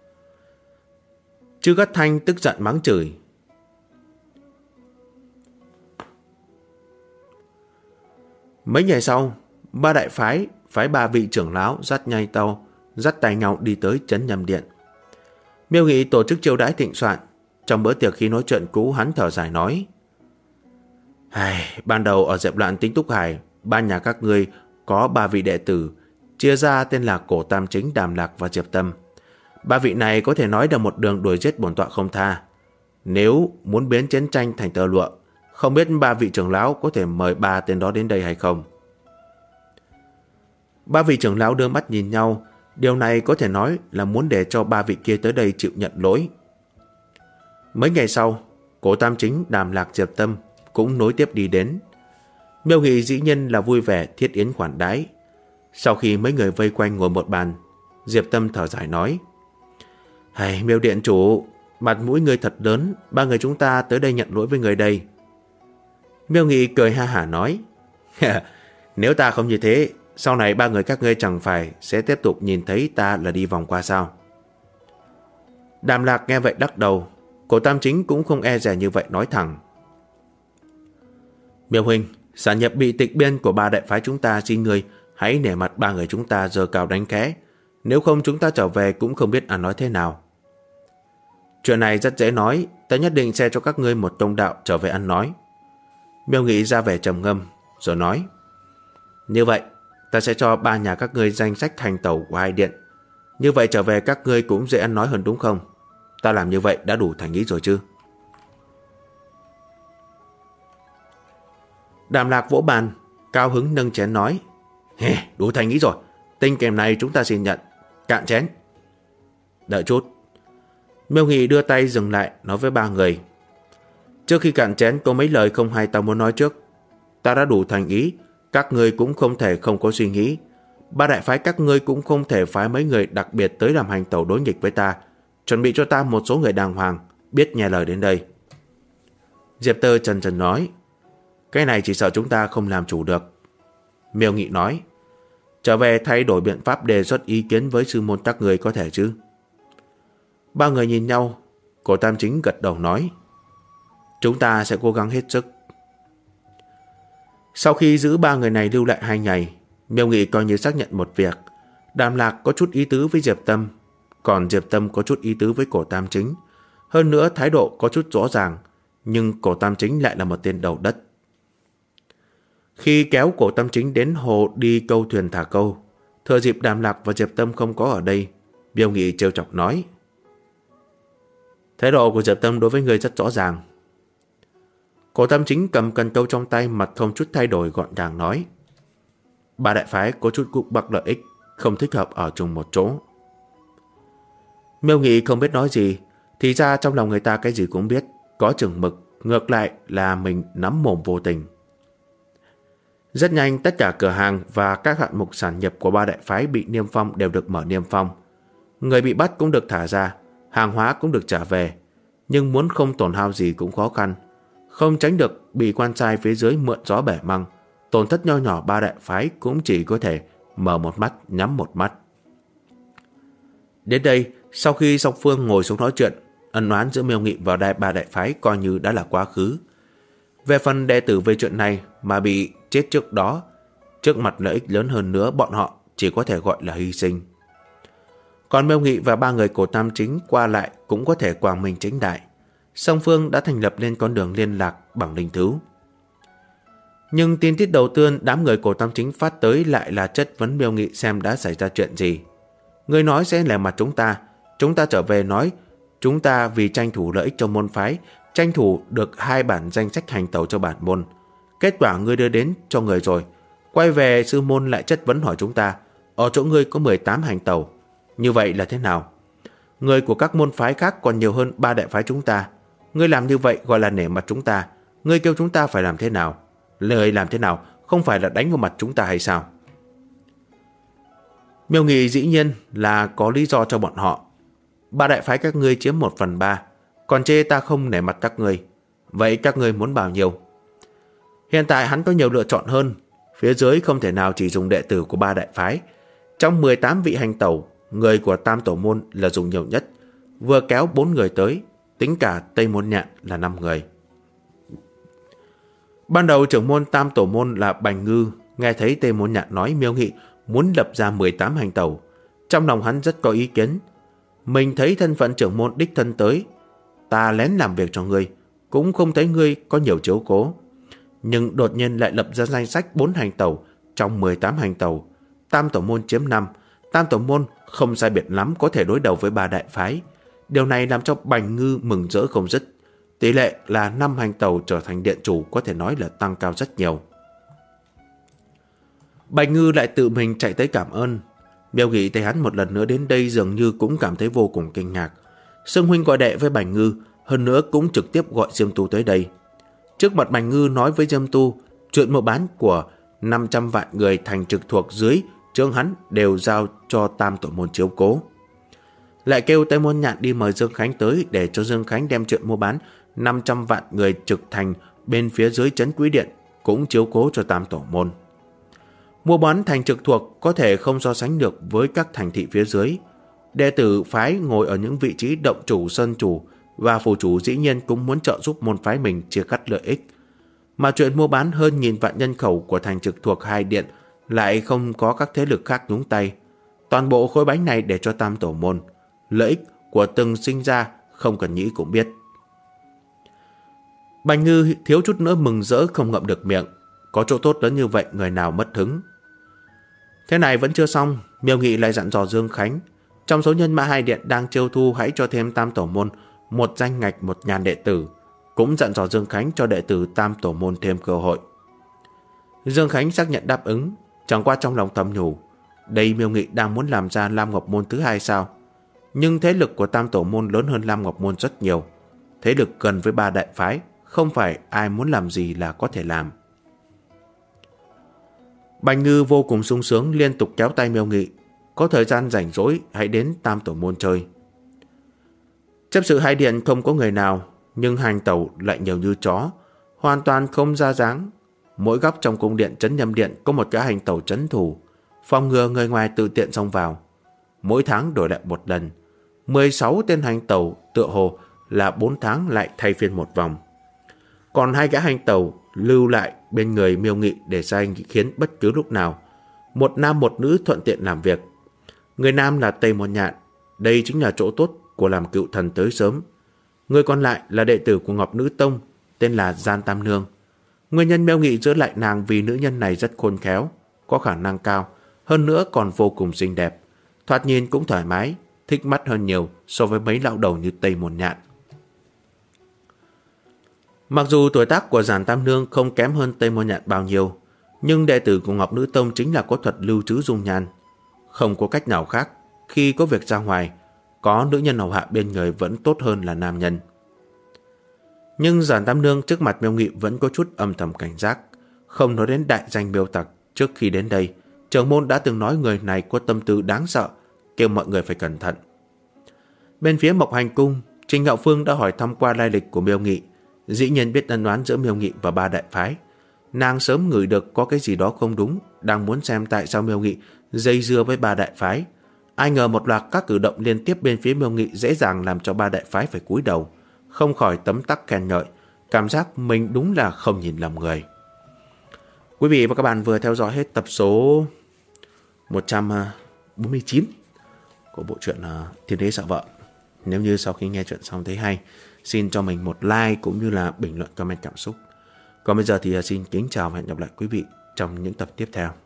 Trư Cát Thanh tức giận mắng chửi. Mấy ngày sau, ba đại phái ba vị trưởng lão dắt tay nhau đi tới trấn Nhâm Điện. Miêu Nghị tổ chức chiêu đãi thịnh soạn. Trong bữa tiệc khi nói chuyện cũ, hắn thở dài nói: ban đầu ở dẹp loạn Tính Túc Hải, ba nhà các ngươi có ba vị đệ tử, chia ra tên là Cổ Tam Chính, Đàm Lạc và Diệp Tâm. Ba vị này có thể nói là một đường đuổi giết bổn tọa không tha. Nếu muốn biến chiến tranh thành tơ lụa, không biết ba vị trưởng lão có thể mời ba tên đó đến đây hay không? Ba vị trưởng lão đưa mắt nhìn nhau. Điều này có thể nói là muốn để cho ba vị kia tới đây chịu nhận lỗi. Mấy ngày sau, Cổ Tam Chính, Đàm Lạc, Diệp Tâm cũng nối tiếp đi đến. Miêu Nghị dĩ nhiên là vui vẻ thiết yến khoản đãi. Sau khi mấy người vây quanh ngồi một bàn, Diệp Tâm thở dài nói: Miêu điện chủ, mặt mũi người thật lớn, ba người chúng ta tới đây nhận lỗi với người đây. Miêu Nghị cười ha hả nói: Nếu ta không như thế, sau này ba người các ngươi chẳng phải sẽ tiếp tục nhìn thấy ta là đi vòng qua sao? Đàm Lạc nghe vậy đắc đầu. Cổ Tam Chính cũng không e dè như vậy, nói thẳng: Miêu huynh, sản nghiệp bị tịch biên của ba đại phái chúng ta, xin người hãy nể mặt ba người chúng ta giơ cao đánh khẽ, nếu không chúng ta trở về cũng không biết ăn nói thế nào. Chuyện này rất dễ nói, ta nhất định sẽ cho các ngươi một công đạo trở về ăn nói. Miêu Nghị ra vẻ trầm ngâm rồi nói: Như vậy ta sẽ cho ba nhà các ngươi danh sách hành tẩu của hai điện. Như vậy trở về các ngươi cũng dễ ăn nói hơn đúng không? Ta làm như vậy đã đủ thành ý rồi chứ? Đàm Lạc vỗ bàn, cao hứng nâng chén nói: Đủ thành ý rồi, tinh kèm này chúng ta xin nhận. Cạn chén. Đợi chút. Miêu Nghị đưa tay dừng lại, nói với ba người: Trước khi cạn chén có mấy lời không hay ta muốn nói trước. Ta đã đủ thành ý, các ngươi cũng không thể không có suy nghĩ. Ba đại phái các ngươi cũng không thể phái mấy người đặc biệt tới làm hành tẩu đối nghịch với ta. Chuẩn bị cho ta một số người đàng hoàng, biết nghe lời đến đây. Diệp Tơ chần chần nói: Cái này chỉ sợ chúng ta không làm chủ được. Miêu Nghị nói: Trở về thay đổi biện pháp đề xuất ý kiến với sư môn các người có thể chứ? Ba người nhìn nhau. Cổ Tam Chính gật đầu nói: Chúng ta sẽ cố gắng hết sức. Sau khi giữ ba người này lưu lại 2 ngày, Miêu Nghị coi như xác nhận một việc. Đàm Lạc có chút ý tứ với Diệp Tâm, còn Diệp Tâm có chút ý tứ với Cổ Tam Chính. Hơn nữa thái độ có chút rõ ràng, nhưng Cổ Tam Chính lại là một tên đầu đất. Khi kéo Cổ Tam Chính đến hồ đi câu thuyền thả câu, thừa dịp Đàm Lạc và Diệp Tâm không có ở đây, Miêu Nghị trêu chọc nói: Thái độ của Diệp Tâm đối với người rất rõ ràng. Cổ Tam Chính cầm cần câu trong tay, mặt không chút thay đổi gọn gàng nói: ba đại phái có chút cục bắc lợi ích, không thích hợp ở chung một chỗ. Miêu Nghị không biết nói gì, thì ra trong lòng người ta cái gì cũng biết, có chừng mực, ngược lại là mình nắm mồm vô tình. Rất nhanh tất cả cửa hàng và các hạng mục sản nghiệp của ba đại phái bị niêm phong đều được mở niêm phong. Người bị bắt cũng được thả ra, hàng hóa cũng được trả về, nhưng muốn không tổn hao gì cũng khó khăn. Không tránh được bị quan sai phía dưới mượn gió bẻ măng, tổn thất nho nhỏ ba đại phái cũng chỉ có thể mở một mắt nhắm một mắt. Đến đây, sau khi song phương ngồi xuống nói chuyện, ân oán giữa Miêu Nghị và ba đại phái coi như đã là quá khứ. Về phần đệ tử về chuyện này mà bị chết trước đó, trước mặt lợi ích lớn hơn nữa, bọn họ chỉ có thể gọi là hy sinh. Còn Miêu Nghị và ba người của Tam Chính qua lại cũng có thể quang minh chính đại. Song phương đã thành lập lên con đường liên lạc bằng linh thú. Nhưng tin tiết đầu tiên đám người của Tam Chính phát tới lại là chất vấn Miêu Nghị xem đã xảy ra chuyện gì. Người nói sẽ lẻ mặt chúng ta trở về nói chúng ta vì tranh thủ lợi ích cho môn phái, tranh thủ được 2 bản danh sách hành tẩu cho bản môn. Kết quả ngươi đưa đến cho người rồi, quay về sư môn lại chất vấn hỏi chúng ta, ở chỗ ngươi có 18 hành tẩu. Như vậy là thế nào? Người của các môn phái khác còn nhiều hơn 3 đại phái chúng ta. Ngươi làm như vậy gọi là nể mặt chúng ta. Ngươi kêu chúng ta phải làm thế nào? Lời làm thế nào? Không phải là đánh vào mặt chúng ta hay sao? Miêu Nghị dĩ nhiên là có lý do cho bọn họ. 3 đại phái các ngươi chiếm 1/3, còn chê ta không nể mặt các ngươi. Vậy các ngươi muốn bao nhiêu? Hiện tại hắn có nhiều lựa chọn hơn. Phía dưới không thể nào chỉ dùng đệ tử của 3 đại phái. Trong 18 vị hành tẩu, người của Tam Tổ Môn là dùng nhiều nhất, vừa kéo 4 người tới, tính cả Tây Môn Nhạn là 5 người. Ban đầu trưởng môn Tam Tổ Môn là Bành Ngư, nghe thấy Tây Môn Nhạn nói Miêu Nghị muốn lập ra 18 hành tẩu, trong lòng hắn rất có ý kiến. Mình thấy thân phận trưởng môn đích thân tới, ta lén làm việc cho ngươi, cũng không thấy ngươi có nhiều chiếu cố. Nhưng đột nhiên lại lập ra danh sách 4 hành tẩu trong 18 hành tẩu, Tam Tổ Môn chiếm 5. Tam Tổ Môn không sai biệt lắm có thể đối đầu với 3 đại phái. Điều này làm cho Bành Ngư mừng rỡ không dứt. Tỷ lệ là 5 hành tẩu trở thành điện chủ có thể nói là tăng cao rất nhiều. Bành Ngư lại tự mình chạy tới cảm ơn. Miêu Nghị thấy hắn một lần nữa đến đây dường như cũng cảm thấy vô cùng kinh ngạc. Xưng huynh gọi đệ với Bành Ngư, hơn nữa cũng trực tiếp gọi Diêm Tu tới đây. Trước mặt Bành Ngư nói với Diêm Tu, chuyện mua bán của 500 vạn người thành trực thuộc dưới trướng hắn đều giao cho Tam Tổ Môn chiếu cố. Lại kêu Tây Môn Nhạn đi mời Dương Khánh tới để cho Dương Khánh đem chuyện mua bán 500 vạn người trực thành bên phía dưới trấn Quý Điện cũng chiếu cố cho Tam Tổ Môn. Mua bán thành trực thuộc có thể không so sánh được với các thành thị phía dưới. Đệ tử phái ngồi ở những vị trí động chủ, sân chủ và phủ chủ dĩ nhiên cũng muốn trợ giúp môn phái mình chia cắt lợi ích. Mà chuyện mua bán hơn 1000 vạn nhân khẩu của thành trực thuộc 2 điện lại không có các thế lực khác nhúng tay. Toàn bộ khối bánh này để cho Tam Tổ Môn. Lợi ích của từng sinh ra không cần nghĩ cũng biết. Bành Ngư thiếu chút nữa mừng rỡ không ngậm được miệng. Có chỗ tốt lớn như vậy người nào mất hứng. Thế này vẫn chưa xong, Miêu Nghị lại dặn dò Dương Khánh, trong số nhân mã 2 điện đang chiêu thu hãy cho thêm Tam Tổ Môn một danh ngạch 1000 đệ tử, cũng dặn dò Dương Khánh cho đệ tử Tam Tổ Môn thêm cơ hội. Dương Khánh xác nhận đáp ứng, chẳng qua trong lòng thầm nhủ, đây Miêu Nghị đang muốn làm ra Lam Ngọc Môn thứ 2 sao? Nhưng thế lực của Tam Tổ Môn lớn hơn Lam Ngọc Môn rất nhiều, thế lực gần với 3 đại phái, không phải ai muốn làm gì là có thể làm. Bành Ngư vô cùng sung sướng liên tục kéo tay Miêu Nghị, có thời gian rảnh rỗi hãy đến Tam Tổ Môn chơi. Chấp sự 2 điện không có người nào, nhưng hành tẩu lại nhiều như chó, hoàn toàn không ra dáng. Mỗi góc trong cung điện trấn Nhâm Điện có một cái hành tẩu trấn thủ, phòng ngừa người ngoài tự tiện xông vào. Mỗi tháng đổi lại một lần, 16 tên hành tẩu tựa hồ là 4 tháng lại thay phiên một vòng. Còn 2 gã hành tẩu lưu lại bên người Miêu Nghị để sai khiến bất cứ lúc nào. Một nam một nữ thuận tiện làm việc. Người nam là Tây Môn Nhạn, đây chính là chỗ tốt của làm cựu thần tới sớm. Người còn lại là đệ tử của Ngọc Nữ Tông, tên là Gian Tam Nương. Nguyên nhân Miêu Nghị giữ lại nàng vì nữ nhân này rất khôn khéo, có khả năng cao, hơn nữa còn vô cùng xinh đẹp. Thoạt nhìn cũng thoải mái, thích mắt hơn nhiều so với mấy lão đầu như Tây Môn Nhạn. Mặc dù tuổi tác của Giản Tam Nương không kém hơn Tây Môn Nhạn bao nhiêu, Nhưng đệ tử của Ngọc Nữ Tông chính là có thuật lưu trữ dung nhan. Không có cách nào khác, khi có việc ra ngoài, có nữ nhân hầu hạ bên người vẫn tốt hơn là nam nhân. Nhưng Giản Tam Nương trước mặt Miêu Nghị vẫn có chút âm thầm cảnh giác. Không nói đến đại danh Miêu Tặc, trước khi đến đây, trưởng môn đã từng nói người này có tâm tư đáng sợ, kêu mọi người phải cẩn thận. Bên phía Mộc Hành Cung, Trình Hạo Phương đã hỏi thăm qua lai lịch của Miêu Nghị, dĩ nhiên biết ân oán giữa Miêu Nghị và ba đại phái. Nàng sớm ngửi được có cái gì đó không đúng, đang muốn xem tại sao Miêu Nghị dây dưa với ba đại phái. Ai ngờ một loạt các cử động liên tiếp bên phía Miêu Nghị dễ dàng làm cho ba đại phái phải cúi đầu, không khỏi tấm tắc khen ngợi, cảm giác mình đúng là không nhìn lầm người. Quý vị và các bạn vừa theo dõi hết tập số 149 của bộ truyện Thiên Đế Sợ Vợ. Nếu như sau khi nghe chuyện xong thấy hay, xin cho mình một like cũng như là bình luận comment cảm xúc. Còn bây giờ thì xin kính chào và hẹn gặp lại quý vị trong những tập tiếp theo.